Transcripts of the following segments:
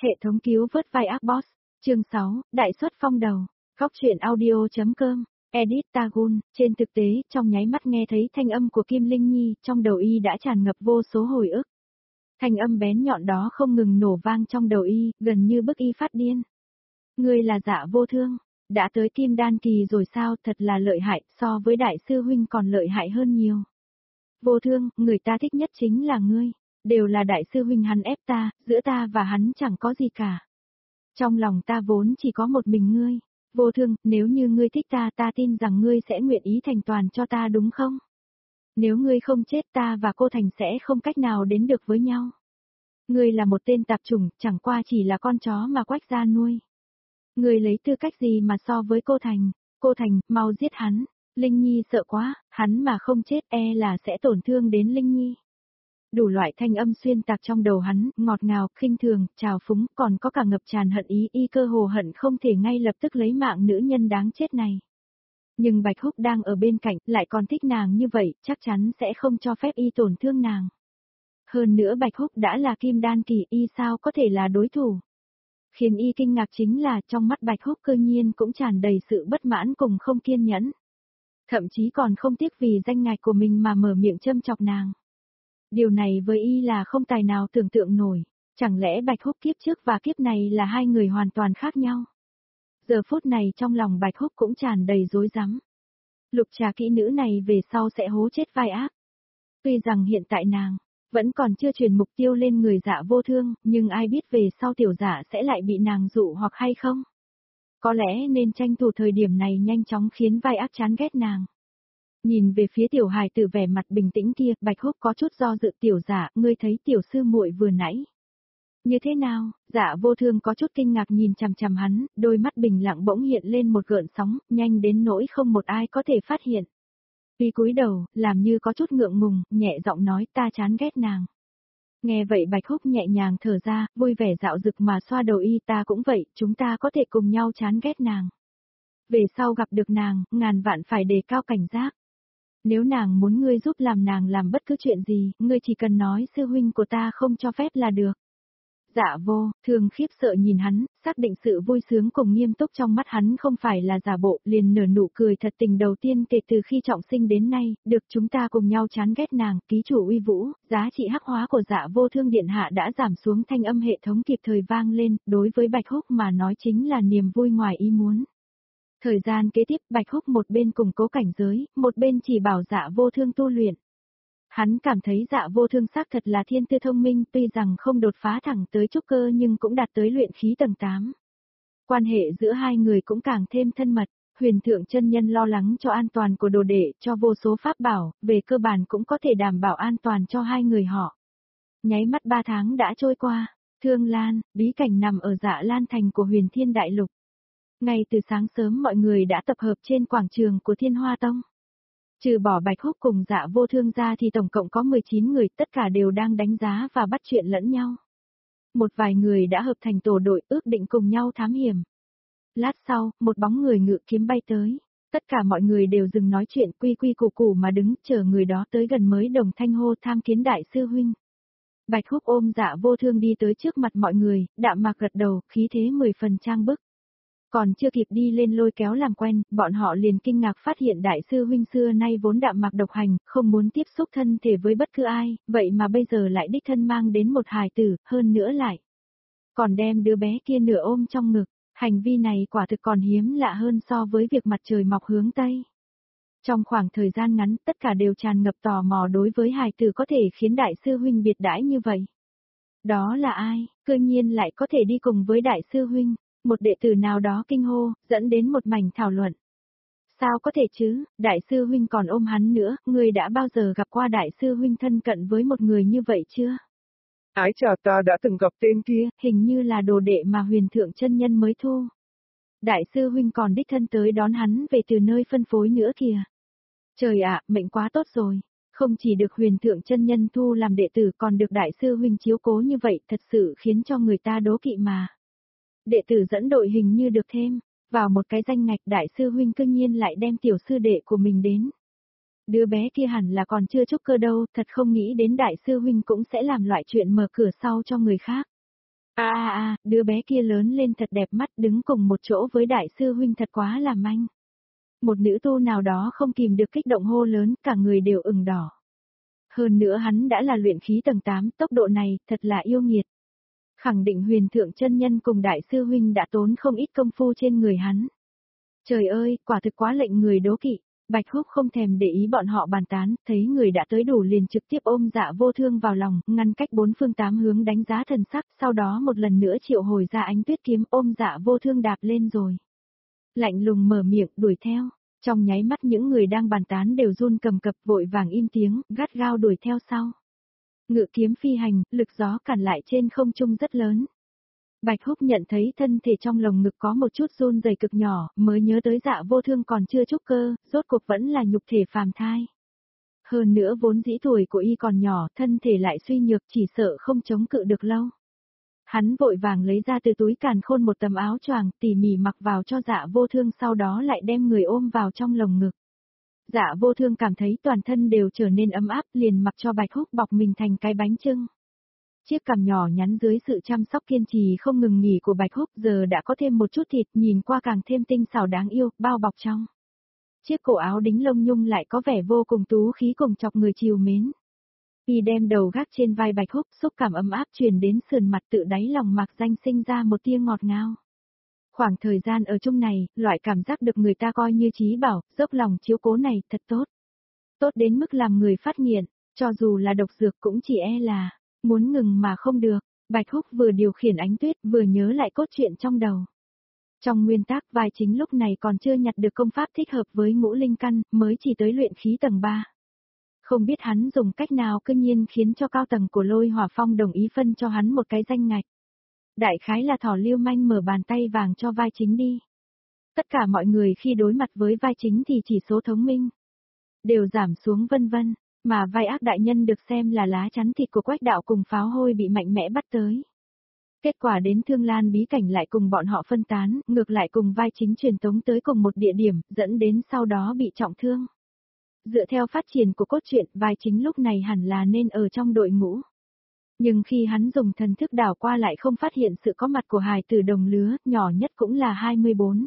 Hệ thống cứu vớt vai ác boss. Chương 6, Đại xuất phong đầu. Góc truyện audio.com. Edit Tagun. Trên thực tế, trong nháy mắt nghe thấy thanh âm của Kim Linh Nhi, trong đầu y đã tràn ngập vô số hồi ức. Thanh âm bén nhọn đó không ngừng nổ vang trong đầu y, gần như bức y phát điên. Ngươi là Dạ Vô Thương, đã tới Kim Đan kỳ rồi sao, thật là lợi hại, so với đại sư huynh còn lợi hại hơn nhiều. Vô Thương, người ta thích nhất chính là ngươi, đều là đại sư huynh hắn ép ta, giữa ta và hắn chẳng có gì cả. Trong lòng ta vốn chỉ có một mình ngươi. Vô Thương, nếu như ngươi thích ta, ta tin rằng ngươi sẽ nguyện ý thành toàn cho ta đúng không? Nếu ngươi không chết, ta và cô Thành sẽ không cách nào đến được với nhau. Ngươi là một tên tạp chủng, chẳng qua chỉ là con chó mà Quách gia nuôi. Ngươi lấy tư cách gì mà so với cô Thành? Cô Thành, mau giết hắn. Linh Nhi sợ quá, hắn mà không chết e là sẽ tổn thương đến Linh Nhi. Đủ loại thanh âm xuyên tạc trong đầu hắn, ngọt ngào, khinh thường, trào phúng, còn có cả ngập tràn hận ý, y cơ hồ hận không thể ngay lập tức lấy mạng nữ nhân đáng chết này. Nhưng Bạch Húc đang ở bên cạnh, lại còn thích nàng như vậy, chắc chắn sẽ không cho phép y tổn thương nàng. Hơn nữa Bạch Húc đã là Kim Đan kỳ, y sao có thể là đối thủ. Khiến y kinh ngạc chính là trong mắt Bạch Húc cơ nhiên cũng tràn đầy sự bất mãn cùng không kiên nhẫn. Thậm chí còn không tiếc vì danh ngạch của mình mà mở miệng châm chọc nàng. Điều này với y là không tài nào tưởng tượng nổi, chẳng lẽ Bạch Húc kiếp trước và kiếp này là hai người hoàn toàn khác nhau. Giờ phút này trong lòng Bạch Húc cũng tràn đầy rối rắm. Lục Trà kỹ nữ này về sau sẽ hố chết vai ác. Tuy rằng hiện tại nàng vẫn còn chưa truyền mục tiêu lên người Dạ Vô Thương, nhưng ai biết về sau tiểu Dạ sẽ lại bị nàng dụ hoặc hay không. Có lẽ nên tranh thủ thời điểm này nhanh chóng khiến vai ác chán ghét nàng. Nhìn về phía tiểu hài tử vẻ mặt bình tĩnh kia, Bạch Húc có chút do dự. Tiểu Dạ, ngươi thấy tiểu sư muội vừa nãy như thế nào? Dạ Vô Thương có chút kinh ngạc nhìn chằm chằm hắn, đôi mắt bình lặng bỗng hiện lên một gợn sóng, nhanh đến nỗi không một ai có thể phát hiện. Tuy cúi đầu, làm như có chút ngượng ngùng, nhẹ giọng nói ta chán ghét nàng. Nghe vậy Bạch Húc nhẹ nhàng thở ra, vui vẻ dạo dực mà xoa đầu y, ta cũng vậy, chúng ta có thể cùng nhau chán ghét nàng. Về sau gặp được nàng, ngàn vạn phải đề cao cảnh giác. Nếu nàng muốn ngươi giúp làm nàng làm bất cứ chuyện gì, ngươi chỉ cần nói sư huynh của ta không cho phép là được. Dạ Vô Thương khiếp sợ nhìn hắn, xác định sự vui sướng cùng nghiêm túc trong mắt hắn không phải là giả bộ, liền nở nụ cười thật tình đầu tiên kể từ khi trọng sinh đến nay, được chúng ta cùng nhau chán ghét nàng, ký chủ uy vũ, giá trị hắc hóa của Dạ Vô Thương điện hạ đã giảm xuống, thanh âm hệ thống kịp thời vang lên, đối với Bạch Húc mà nói chính là niềm vui ngoài ý muốn. Thời gian kế tiếp Bạch Húc một bên củng cố cảnh giới, một bên chỉ bảo Dạ Vô Thương tu luyện. Hắn cảm thấy Dạ Vô Thương xác thật là thiên tư thông minh, tuy rằng không đột phá thẳng tới trúc cơ nhưng cũng đạt tới luyện khí tầng 8. Quan hệ giữa hai người cũng càng thêm thân mật, Huyền Thượng chân nhân lo lắng cho an toàn của đồ đệ, cho vô số pháp bảo, về cơ bản cũng có thể đảm bảo an toàn cho hai người họ. Nháy mắt 3 tháng đã trôi qua, Thương Lan, bí cảnh nằm ở Dạ Lan thành của Huyền Thiên Đại Lục. Ngay từ sáng sớm mọi người đã tập hợp trên quảng trường của Thiên Hoa Tông. Trừ bỏ Bạch Húc cùng Dạ Vô Thương ra thì tổng cộng có 19 người, tất cả đều đang đánh giá và bắt chuyện lẫn nhau. Một vài người đã hợp thành tổ đội ước định cùng nhau thám hiểm. Lát sau, một bóng người ngự kiếm bay tới. Tất cả mọi người đều dừng nói chuyện quy quy củ củ mà đứng chờ người đó tới gần mới đồng thanh hô tham kiến đại sư huynh. Bạch Húc ôm Dạ Vô Thương đi tới trước mặt mọi người, đạm mạc gật đầu, khí thế 10 phần trang bức. Còn chưa kịp đi lên lôi kéo làm quen, bọn họ liền kinh ngạc phát hiện đại sư huynh xưa nay vốn đạm mạc độc hành, không muốn tiếp xúc thân thể với bất cứ ai, vậy mà bây giờ lại đích thân mang đến một hài tử, hơn nữa lại còn đem đứa bé kia nửa ôm trong ngực, hành vi này quả thực còn hiếm lạ hơn so với việc mặt trời mọc hướng Tây. Trong khoảng thời gian ngắn, tất cả đều tràn ngập tò mò đối với hài tử có thể khiến đại sư huynh biệt đãi như vậy. Đó là ai, cơ nhiên lại có thể đi cùng với đại sư huynh? Một đệ tử nào đó kinh hô, dẫn đến một mảnh thảo luận. Sao có thể chứ, đại sư huynh còn ôm hắn nữa, ngươi đã bao giờ gặp qua đại sư huynh thân cận với một người như vậy chưa? Ái chà, ta đã từng gặp tên kia, hình như là đồ đệ mà Huyền Thượng chân nhân mới thu. Đại sư huynh còn đích thân tới đón hắn về từ nơi phân phối nữa kìa. Trời ạ, mệnh quá tốt rồi, không chỉ được Huyền Thượng chân nhân thu làm đệ tử còn được đại sư huynh chiếu cố như vậy, thật sự khiến cho người ta đố kỵ mà. Đệ tử dẫn đội hình như được thêm vào một cái danh ngạch, đại sư huynh cương nhiên lại đem tiểu sư đệ của mình đến. Đứa bé kia hẳn là còn chưa trúc cơ đâu, thật không nghĩ đến đại sư huynh cũng sẽ làm loại chuyện mở cửa sau cho người khác. Đứa bé kia lớn lên thật đẹp mắt, đứng cùng một chỗ với đại sư huynh thật quá là manh. Một nữ tu nào đó không kìm được kích động hô lớn, cả người đều ửng đỏ. Hơn nữa hắn đã là luyện khí tầng 8, tốc độ này, thật là yêu nghiệt. Khẳng định huyền thượng chân nhân cùng đại sư huynh đã tốn không ít công phu trên người hắn. Trời ơi, quả thực quá lệnh người đố kỵ. Bạch Húc không thèm để ý bọn họ bàn tán, thấy người đã tới đủ liền trực tiếp ôm Dạ Vô Thương vào lòng, ngăn cách bốn phương tám hướng đánh giá thần sắc, sau đó một lần nữa triệu hồi ra ánh tuyết kiếm ôm Dạ Vô Thương đạp lên rồi. Lạnh lùng mở miệng đuổi theo, trong nháy mắt những người đang bàn tán đều run cầm cập vội vàng im tiếng, gắt gao đuổi theo sau. Ngự kiếm phi hành, lực gió cản lại trên không trung rất lớn. Bạch Húc nhận thấy thân thể trong lồng ngực có một chút run rẩy cực nhỏ, mới nhớ tới Dạ Vô Thương còn chưa trúc cơ, rốt cuộc vẫn là nhục thể phàm thai. Hơn nữa vốn dĩ tuổi của y còn nhỏ, thân thể lại suy nhược chỉ sợ không chống cự được lâu. Hắn vội vàng lấy ra từ túi càn khôn một tấm áo choàng tỉ mỉ mặc vào cho Dạ Vô Thương, sau đó lại đem người ôm vào trong lồng ngực. Dạ Vô Thương cảm thấy toàn thân đều trở nên ấm áp, liền mặc cho Bạch Húc bọc mình thành cái bánh chưng. Chiếc cằm nhỏ nhắn dưới sự chăm sóc kiên trì không ngừng nghỉ của Bạch Húc giờ đã có thêm một chút thịt, nhìn qua càng thêm tinh xảo đáng yêu, bao bọc trong. Chiếc cổ áo đính lông nhung lại có vẻ vô cùng tú khí cùng chọc người trìu mến. Y đem đầu gác trên vai Bạch Húc, xúc cảm ấm áp truyền đến sườn mặt, tự đáy lòng mạc danh sinh ra một tia ngọt ngào. Khoảng thời gian ở chung này, loại cảm giác được người ta coi như trí bảo, dốc lòng chiếu cố này thật tốt. Tốt đến mức làm người phát nghiện, cho dù là độc dược cũng chỉ là muốn ngừng mà không được. Bạch Húc vừa điều khiển ánh tuyết vừa nhớ lại cốt truyện trong đầu. Trong nguyên tắc vai chính lúc này còn chưa nhặt được công pháp thích hợp với ngũ linh căn, mới chỉ tới luyện khí tầng 3. Không biết hắn dùng cách nào cư nhiên khiến cho cao tầng của Lôi Hỏa Phong đồng ý phân cho hắn một cái danh ngạch. Đại khái là thỏ lưu manh mở bàn tay vàng cho vai chính đi. Tất cả mọi người khi đối mặt với vai chính thì chỉ số thông minh đều giảm xuống vân vân, mà vai ác đại nhân được xem là lá chắn thịt của Quách đạo cùng Pháo Hôi bị mạnh mẽ bắt tới. Kết quả đến Thương Lan bí cảnh lại cùng bọn họ phân tán, ngược lại cùng vai chính truyền tống tới cùng một địa điểm, dẫn đến sau đó bị trọng thương. Dựa theo phát triển của cốt truyện, vai chính lúc này hẳn là nên ở trong đội ngũ. Nhưng khi hắn dùng thần thức đảo qua lại không phát hiện sự có mặt của hài tử đồng lứa, nhỏ nhất cũng là 24.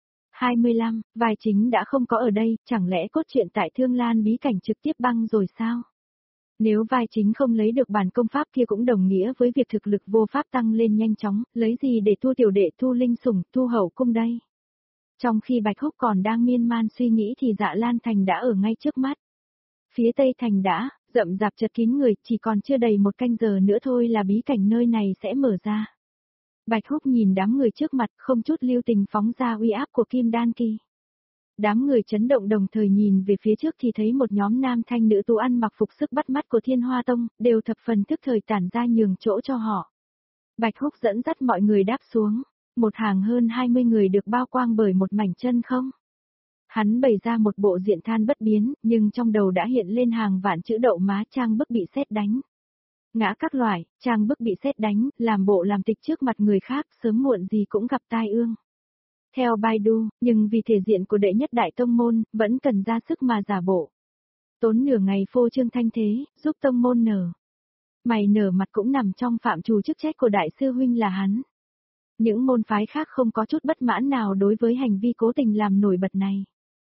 25, vai chính đã không có ở đây, chẳng lẽ cốt truyện tại Thương Lan bí cảnh trực tiếp băng rồi sao? Nếu vai chính không lấy được bản công pháp kia cũng đồng nghĩa với việc thực lực vô pháp tăng lên nhanh chóng, lấy gì để thu tiểu đệ thu linh sủng, thu hậu cung đây? Trong khi Bạch Húc còn đang miên man suy nghĩ thì Dạ Lan Thành đã ở ngay trước mắt. Phía tây thành đã, rậm rạp chật kín người, chỉ còn chưa đầy một canh giờ nữa thôi là bí cảnh nơi này sẽ mở ra. Bạch Húc nhìn đám người trước mặt không chút lưu tình phóng ra uy áp của Kim Đan Kỳ. Đám người chấn động đồng thời nhìn về phía trước thì thấy một nhóm nam thanh nữ tú ăn mặc phục sức bắt mắt của Thiên Hoa Tông, đều thập phần thức thời tản ra nhường chỗ cho họ. Bạch Húc dẫn dắt mọi người đáp xuống, một hàng hơn 20 người được bao quang bởi một mảnh chân không. Hắn bày ra một bộ diện than bất biến, nhưng trong đầu đã hiện lên hàng vạn chữ đậu má trang bức bị sét đánh. Ngã các loại, trang bức bị sét đánh, làm bộ làm tịch trước mặt người khác, sớm muộn gì cũng gặp tai ương. Theo Baidu, nhưng vì thể diện của đệ nhất đại tông môn, vẫn cần ra sức mà giả bộ. Tốn nửa ngày phô trương thanh thế, giúp tông môn nở. Mày nở mặt cũng nằm trong phạm trù chức trách của đại sư huynh là hắn. Những môn phái khác không có chút bất mãn nào đối với hành vi cố tình làm nổi bật này.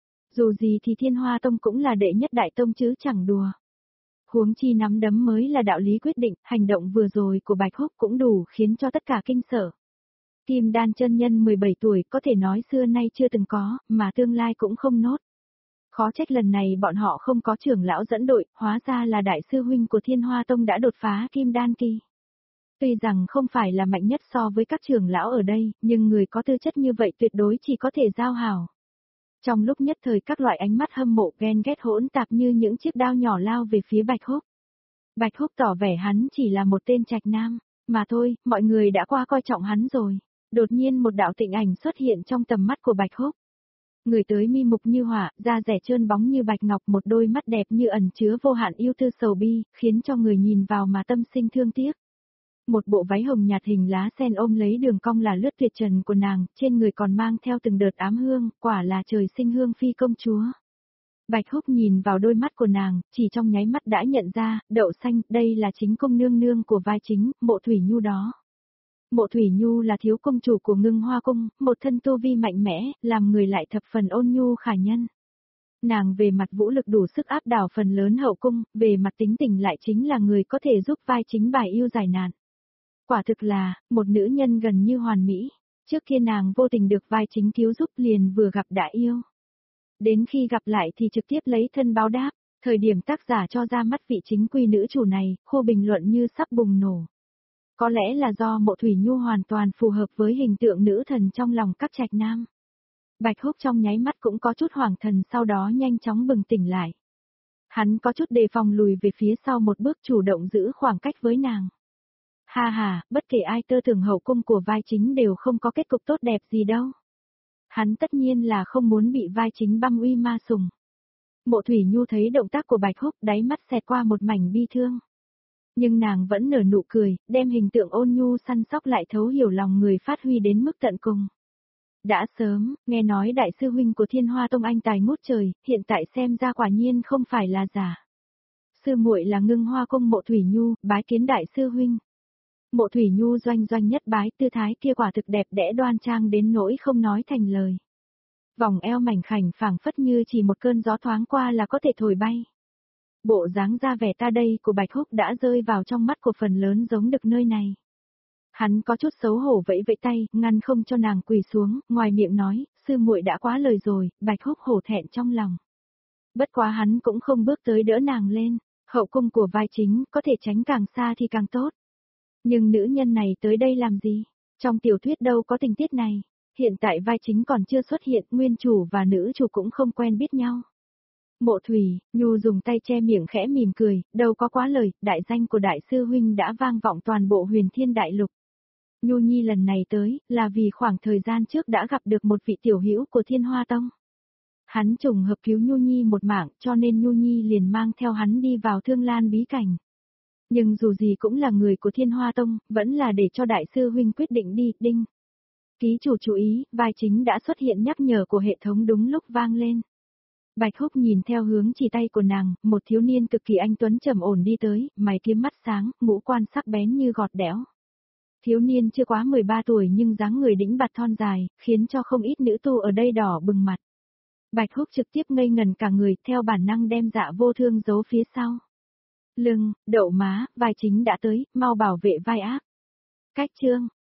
Dù gì thì Thiên Hoa Tông cũng là đệ nhất đại tông chứ chẳng đùa. Huống chi nắm đấm mới là đạo lý quyết định, hành động vừa rồi của Bạch Húc cũng đủ khiến cho tất cả kinh sợ. Kim Đan chân nhân 17 tuổi có thể nói xưa nay chưa từng có, mà tương lai cũng không nốt. Khó trách lần này bọn họ không có trưởng lão dẫn đội, hóa ra là đại sư huynh của Thiên Hoa Tông đã đột phá Kim Đan Kỳ. Tuy rằng không phải là mạnh nhất so với các trưởng lão ở đây, nhưng người có tư chất như vậy tuyệt đối chỉ có thể giao hảo. Trong lúc nhất thời các loại ánh mắt hâm mộ ghen ghét hỗn tạp như những chiếc đao nhỏ lao về phía Bạch Húc. Bạch Húc tỏ vẻ hắn chỉ là một tên trạch nam, mà thôi, mọi người đã qua coi trọng hắn rồi. Đột nhiên một đạo tịnh ảnh xuất hiện trong tầm mắt của Bạch Húc. Người tới mi mục như hỏa, da rẻ trơn bóng như bạch ngọc, một đôi mắt đẹp như ẩn chứa vô hạn yêu tư sầu bi, khiến cho người nhìn vào mà tâm sinh thương tiếc. Một bộ váy hồng nhạt hình lá sen ôm lấy đường cong là lướt tuyệt trần của nàng, trên người còn mang theo từng đợt ám hương, quả là trời sinh hương phi công chúa. Bạch Húc nhìn vào đôi mắt của nàng, chỉ trong nháy mắt đã nhận ra, đậu xanh, đây là chính công nương nương của vai chính, Mộ Thủy Nhu đó. Mộ Thủy Nhu là thiếu công chủ của Ngưng Hoa Cung, một thân tu vi mạnh mẽ, làm người lại thập phần ôn nhu khả nhân. Nàng về mặt vũ lực đủ sức áp đảo phần lớn hậu cung, về mặt tính tình lại chính là người có thể giúp vai chính bài yêu giải nạn. Quả thực là, một nữ nhân gần như hoàn mỹ. Trước kia nàng vô tình được vai chính cứu giúp liền vừa gặp đã yêu. Đến khi gặp lại thì trực tiếp lấy thân báo đáp, thời điểm tác giả cho ra mắt vị chính quy nữ chủ này, khu bình luận như sắp bùng nổ. Có lẽ là do Mộ Thủy Nhu hoàn toàn phù hợp với hình tượng nữ thần trong lòng các trạch nam. Bạch Húc trong nháy mắt cũng có chút hoảng thần, sau đó nhanh chóng bừng tỉnh lại. Hắn có chút đề phòng lùi về phía sau một bước, chủ động giữ khoảng cách với nàng. Ha ha, bất kể ai tơ tưởng hậu cung của vai chính đều không có kết cục tốt đẹp gì đâu. Hắn tất nhiên là không muốn bị vai chính băm uy ma sủng. Mộ Thủy Nhu thấy động tác của Bạch Húc, đáy mắt xẹt qua một mảnh bi thương. Nhưng nàng vẫn nở nụ cười, đem hình tượng ôn nhu săn sóc lại thấu hiểu lòng người phát huy đến mức tận cùng. Đã sớm, nghe nói đại sư huynh của Thiên Hoa Tông anh tài ngút trời, hiện tại xem ra quả nhiên không phải là giả. Sư muội là Ngưng Hoa Cung Mộ Thủy Nhu, bái kiến đại sư huynh. Mộ Thủy Nhu doanh doanh nhất bái, tư thái kia quả thực đẹp đẽ đoan trang đến nỗi không nói thành lời. Vòng eo mảnh khảnh phảng phất như chỉ một cơn gió thoáng qua là có thể thổi bay. Bộ dáng ra vẻ ta đây của Bạch Húc đã rơi vào trong mắt của phần lớn giống đực nơi này. Hắn có chút xấu hổ vẫy vẫy tay, ngăn không cho nàng quỳ xuống, ngoài miệng nói, sư muội đã quá lời rồi, Bạch Húc hổ thẹn trong lòng. Bất quá hắn cũng không bước tới đỡ nàng lên, hậu cung của vai chính có thể tránh càng xa thì càng tốt. Nhưng nữ nhân này tới đây làm gì? Trong tiểu thuyết đâu có tình tiết này. Hiện tại vai chính còn chưa xuất hiện, nguyên chủ và nữ chủ cũng không quen biết nhau. Mộ Thủy Nhu dùng tay che miệng khẽ mỉm cười, đâu có quá lời, đại danh của đại sư huynh đã vang vọng toàn bộ Huyền Thiên Đại Lục. Nhu Nhi lần này tới, là vì khoảng thời gian trước đã gặp được một vị tiểu hữu của Thiên Hoa Tông. Hắn trùng hợp cứu Nhu Nhi một mạng, cho nên Nhu Nhi liền mang theo hắn đi vào Thương Lan bí cảnh. Nhưng dù gì cũng là người của Thiên Hoa Tông, vẫn là để cho đại sư huynh quyết định đi, đinh. Ký chủ chú ý, vai chính đã xuất hiện nhắc nhở của hệ thống đúng lúc vang lên. Bạch Húc nhìn theo hướng chỉ tay của nàng, một thiếu niên cực kỳ anh tuấn trầm ổn đi tới, mày kiếm mắt sáng, ngũ quan sắc bén như gọt đẽo. Thiếu niên chưa quá 13 tuổi nhưng dáng người đĩnh bạt thon dài, khiến cho không ít nữ tu ở đây đỏ bừng mặt. Bạch Húc trực tiếp ngây ngần cả người, theo bản năng đem Dạ Vô Thương giấu phía sau. Lưng, đậu má, vai chính đã tới, mau bảo vệ vai ác. Cách chương.